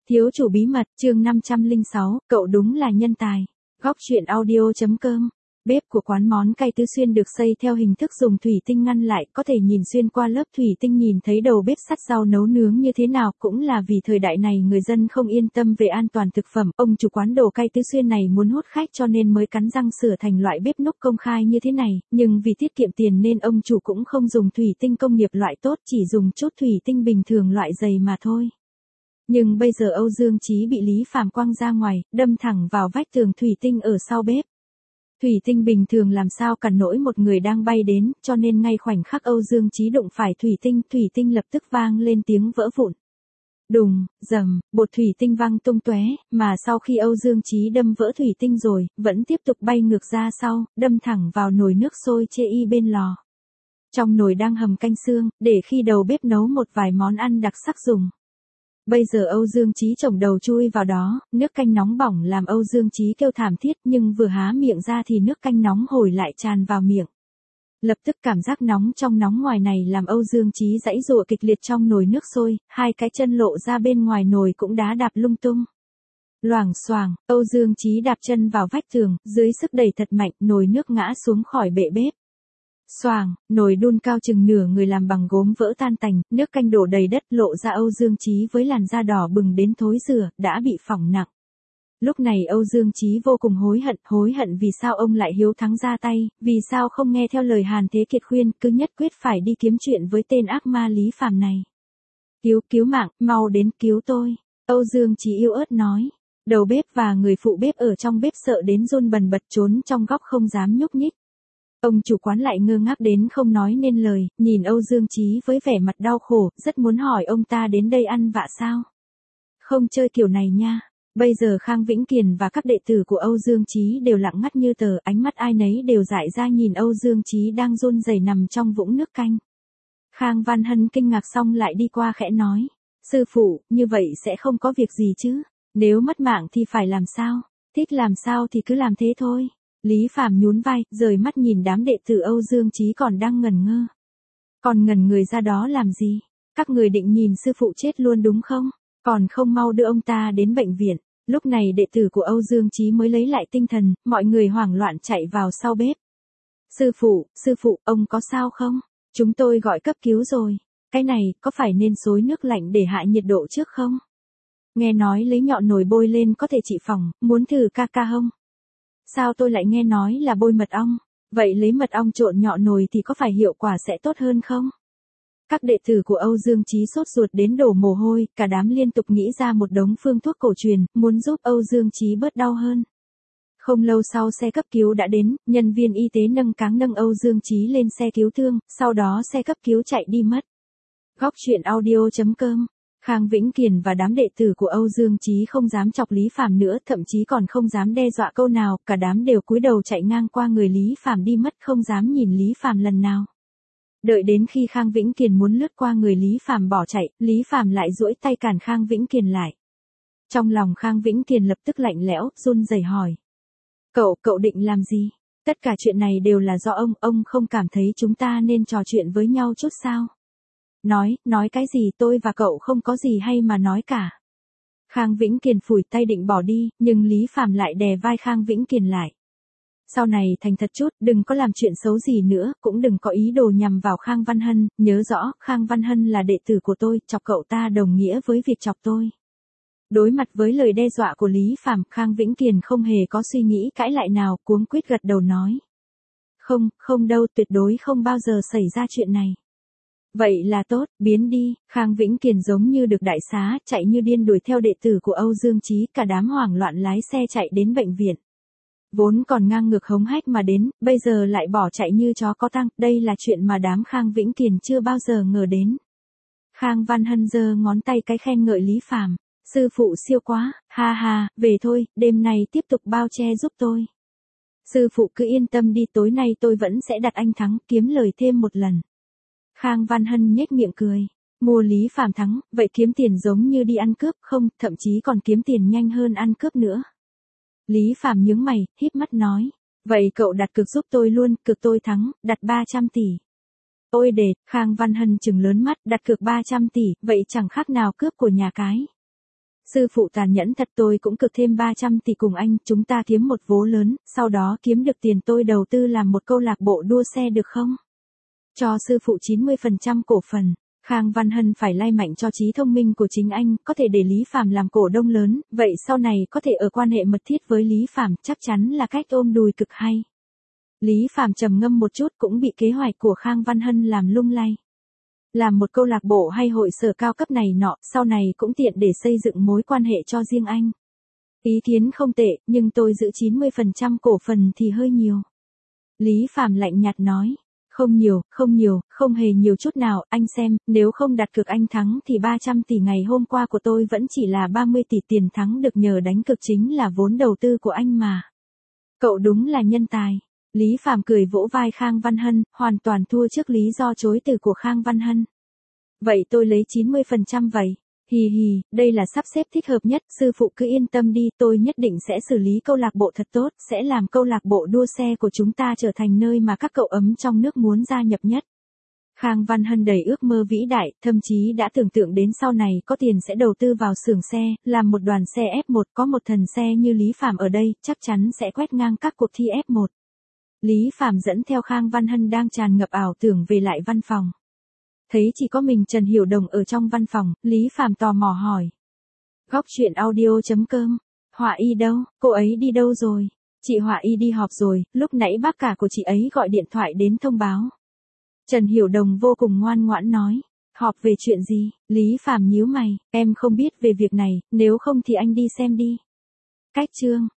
Thiếu chủ bí mật, chương 506, cậu đúng là nhân tài. Góc truyện audio.com. Bếp của quán món cay Tứ Xuyên được xây theo hình thức dùng thủy tinh ngăn lại, có thể nhìn xuyên qua lớp thủy tinh nhìn thấy đầu bếp sắt rau nấu nướng như thế nào, cũng là vì thời đại này người dân không yên tâm về an toàn thực phẩm. Ông chủ quán đồ cay Tứ Xuyên này muốn hút khách cho nên mới cắn răng sửa thành loại bếp núc công khai như thế này, nhưng vì tiết kiệm tiền nên ông chủ cũng không dùng thủy tinh công nghiệp loại tốt, chỉ dùng chút thủy tinh bình thường loại dày mà thôi. Nhưng bây giờ Âu Dương Chí bị Lý Phàm quăng ra ngoài, đâm thẳng vào vách tường thủy tinh ở sau bếp. Thủy tinh bình thường làm sao cản nổi một người đang bay đến, cho nên ngay khoảnh khắc Âu Dương Chí đụng phải thủy tinh lập tức vang lên tiếng vỡ vụn. Đùng, dầm, bột thủy tinh văng tung tóe, mà sau khi Âu Dương Chí đâm vỡ thủy tinh rồi, vẫn tiếp tục bay ngược ra sau, đâm thẳng vào nồi nước sôi chê y bên lò. Trong nồi đang hầm canh xương, để khi đầu bếp nấu một vài món ăn đặc sắc dùng. Bây giờ Âu Dương Chí chổng đầu chui vào đó, nước canh nóng bỏng làm Âu Dương Chí kêu thảm thiết, nhưng vừa há miệng ra thì nước canh nóng hổi lại tràn vào miệng. Lập tức cảm giác nóng trong nóng ngoài này làm Âu Dương Chí giãy giụa kịch liệt trong nồi nước sôi, hai cái chân lộ ra bên ngoài nồi cũng đá đạp lung tung. Loảng xoảng, Âu Dương Chí đạp chân vào vách tường, dưới sức đẩy thật mạnh, nồi nước ngã xuống khỏi bệ bếp. Xoàng, nồi đun cao chừng nửa người làm bằng gốm vỡ tan tành, nước canh đổ đầy đất lộ ra Âu Dương Chí với làn da đỏ bừng đến thối rửa, đã bị phỏng nặng. Lúc này Âu Dương Chí vô cùng hối hận vì sao ông lại hiếu thắng ra tay, vì sao không nghe theo lời Hàn Thế Kiệt khuyên, cứ nhất quyết phải đi kiếm chuyện với tên ác ma Lý Phàm này. Cứu mạng, mau đến cứu tôi, Âu Dương Chí yếu ớt nói. Đầu bếp và người phụ bếp ở trong bếp sợ đến run bần bật trốn trong góc không dám nhúc nhích. Ông chủ quán lại ngơ ngác đến không nói nên lời, nhìn Âu Dương Chí với vẻ mặt đau khổ, rất muốn hỏi ông ta đến đây ăn vạ sao? Không chơi kiểu này nha. Bây giờ Khang Vĩnh Kiền và các đệ tử của Âu Dương Chí đều lặng ngắt như tờ, ánh mắt ai nấy đều dại ra nhìn Âu Dương Chí đang run rẩy nằm trong vũng nước canh. Khang Văn Hân kinh ngạc xong lại đi qua khẽ nói, sư phụ, như vậy sẽ không có việc gì chứ? Nếu mất mạng thì phải làm sao? Thích làm sao thì cứ làm thế thôi. Lý Phàm nhún vai, rời mắt nhìn đám đệ tử Âu Dương Chí còn đang ngẩn ngơ. Còn ngẩn người ra đó làm gì? Các người định nhìn sư phụ chết luôn đúng không? Còn không mau đưa ông ta đến bệnh viện. Lúc này đệ tử của Âu Dương Chí mới lấy lại tinh thần, mọi người hoảng loạn chạy vào sau bếp. Sư phụ, ông có sao không? Chúng tôi gọi cấp cứu rồi. Cái này, có phải nên xối nước lạnh để hạ nhiệt độ trước không? Nghe nói lấy nhọ nồi bôi lên có thể trị phỏng, muốn thử ca không? Sao tôi lại nghe nói là bôi mật ong? Vậy lấy mật ong trộn nhọ nồi thì có phải hiệu quả sẽ tốt hơn không? Các đệ tử của Âu Dương Chí sốt ruột đến đổ mồ hôi, cả đám liên tục nghĩ ra một đống phương thuốc cổ truyền, muốn giúp Âu Dương Chí bớt đau hơn. Không lâu sau xe cấp cứu đã đến, nhân viên y tế nâng Âu Dương Chí lên xe cứu thương, sau đó xe cấp cứu chạy đi mất. Góc truyện audio.com. Khang Vĩnh Kiền và đám đệ tử của Âu Dương Chí không dám chọc Lý Phàm nữa, thậm chí còn không dám đe dọa câu nào, cả đám đều cúi đầu chạy ngang qua người Lý Phàm đi mất, không dám nhìn Lý Phàm lần nào. Đợi đến khi Khang Vĩnh Kiền muốn lướt qua người Lý Phàm bỏ chạy, Lý Phàm lại duỗi tay cản Khang Vĩnh Kiền lại. Trong lòng Khang Vĩnh Kiền lập tức lạnh lẽo, run rẩy hỏi: Cậu định làm gì? Tất cả chuyện này đều là do ông không cảm thấy chúng ta nên trò chuyện với nhau chút sao? Nói cái gì, tôi và cậu không có gì hay mà nói cả. Khang Vĩnh Kiền phủi tay định bỏ đi, nhưng Lý Phàm lại đè vai Khang Vĩnh Kiền lại. Sau này thành thật chút, đừng có làm chuyện xấu gì nữa, cũng đừng có ý đồ nhằm vào Khang Văn Hân, nhớ rõ, Khang Văn Hân là đệ tử của tôi, chọc cậu ta đồng nghĩa với việc chọc tôi. Đối mặt với lời đe dọa của Lý Phàm, Khang Vĩnh Kiền không hề có suy nghĩ cãi lại nào, cuống quýt gật đầu nói. Không đâu, tuyệt đối không bao giờ xảy ra chuyện này. Vậy là tốt, biến đi. Khang Vĩnh Kiền giống như được đại xá, chạy như điên đuổi theo đệ tử của Âu Dương Chí, cả đám hoảng loạn lái xe chạy đến bệnh viện. Vốn còn ngang ngược hống hách mà đến, bây giờ lại bỏ chạy như chó có tăng, đây là chuyện mà đám Khang Vĩnh Kiền chưa bao giờ ngờ đến. Khang Văn Hân giơ ngón tay cái khen ngợi Lý Phàm, sư phụ siêu quá, ha ha, về thôi, đêm nay tiếp tục bao che giúp tôi. Sư phụ cứ yên tâm đi, tối nay tôi vẫn sẽ đặt anh thắng, kiếm lời thêm một lần. Khang Văn Hân nhếch miệng cười, mua Lý Phàm thắng, vậy kiếm tiền giống như đi ăn cướp không, thậm chí còn kiếm tiền nhanh hơn ăn cướp nữa. Lý Phàm nhướng mày, híp mắt nói, vậy cậu đặt cược giúp tôi luôn, cược tôi thắng, đặt 300 tỷ. Ôi đệt, Khang Văn Hân trừng lớn mắt, đặt cược 300 tỷ, vậy chẳng khác nào cướp của nhà cái. Sư phụ tàn nhẫn thật, tôi cũng cực thêm 300 tỷ cùng anh, chúng ta kiếm một vố lớn, sau đó kiếm được tiền tôi đầu tư làm một câu lạc bộ đua xe được không? Cho sư phụ 90% cổ phần. Khang Văn Hân phải lay mạnh cho trí thông minh của chính anh, có thể để Lý Phàm làm cổ đông lớn, vậy sau này có thể ở quan hệ mật thiết với Lý Phàm, chắc chắn là cách ôm đùi cực hay. Lý Phàm trầm ngâm một chút, cũng bị kế hoạch của Khang Văn Hân làm lung lay. Làm một câu lạc bộ hay hội sở cao cấp này nọ, sau này cũng tiện để xây dựng mối quan hệ cho riêng anh. Ý kiến không tệ, nhưng tôi giữ 90% cổ phần thì hơi nhiều. Lý Phàm lạnh nhạt nói. Không nhiều, không hề nhiều chút nào, anh xem, nếu không đặt cược anh thắng thì 300 tỷ ngày hôm qua của tôi vẫn chỉ là 30 tỷ, tiền thắng được nhờ đánh cược chính là vốn đầu tư của anh mà. Cậu đúng là nhân tài. Lý Phàm cười vỗ vai Khang Văn Hân, hoàn toàn thua trước lý do chối từ của Khang Văn Hân. Vậy tôi lấy 90% vậy. Hì hì, đây là sắp xếp thích hợp nhất, sư phụ cứ yên tâm đi, tôi nhất định sẽ xử lý câu lạc bộ thật tốt, sẽ làm câu lạc bộ đua xe của chúng ta trở thành nơi mà các cậu ấm trong nước muốn gia nhập nhất. Khang Văn Hân đầy ước mơ vĩ đại, thậm chí đã tưởng tượng đến sau này có tiền sẽ đầu tư vào xưởng xe, làm một đoàn xe F1, có một thần xe như Lý Phàm ở đây, chắc chắn sẽ quét ngang các cuộc thi F1. Lý Phàm dẫn theo Khang Văn Hân đang tràn ngập ảo tưởng về lại văn phòng. Thấy chỉ có mình Trần Hiểu Đồng ở trong văn phòng, Lý Phàm tò mò hỏi. Góc truyện audio.com. Họa Y đâu, cô ấy đi đâu rồi? Chị Họa Y đi họp rồi, lúc nãy bác cả của chị ấy gọi điện thoại đến thông báo. Trần Hiểu Đồng vô cùng ngoan ngoãn nói. Họp về chuyện gì? Lý Phàm nhíu mày, em không biết về việc này, nếu không thì anh đi xem đi. Cách chương.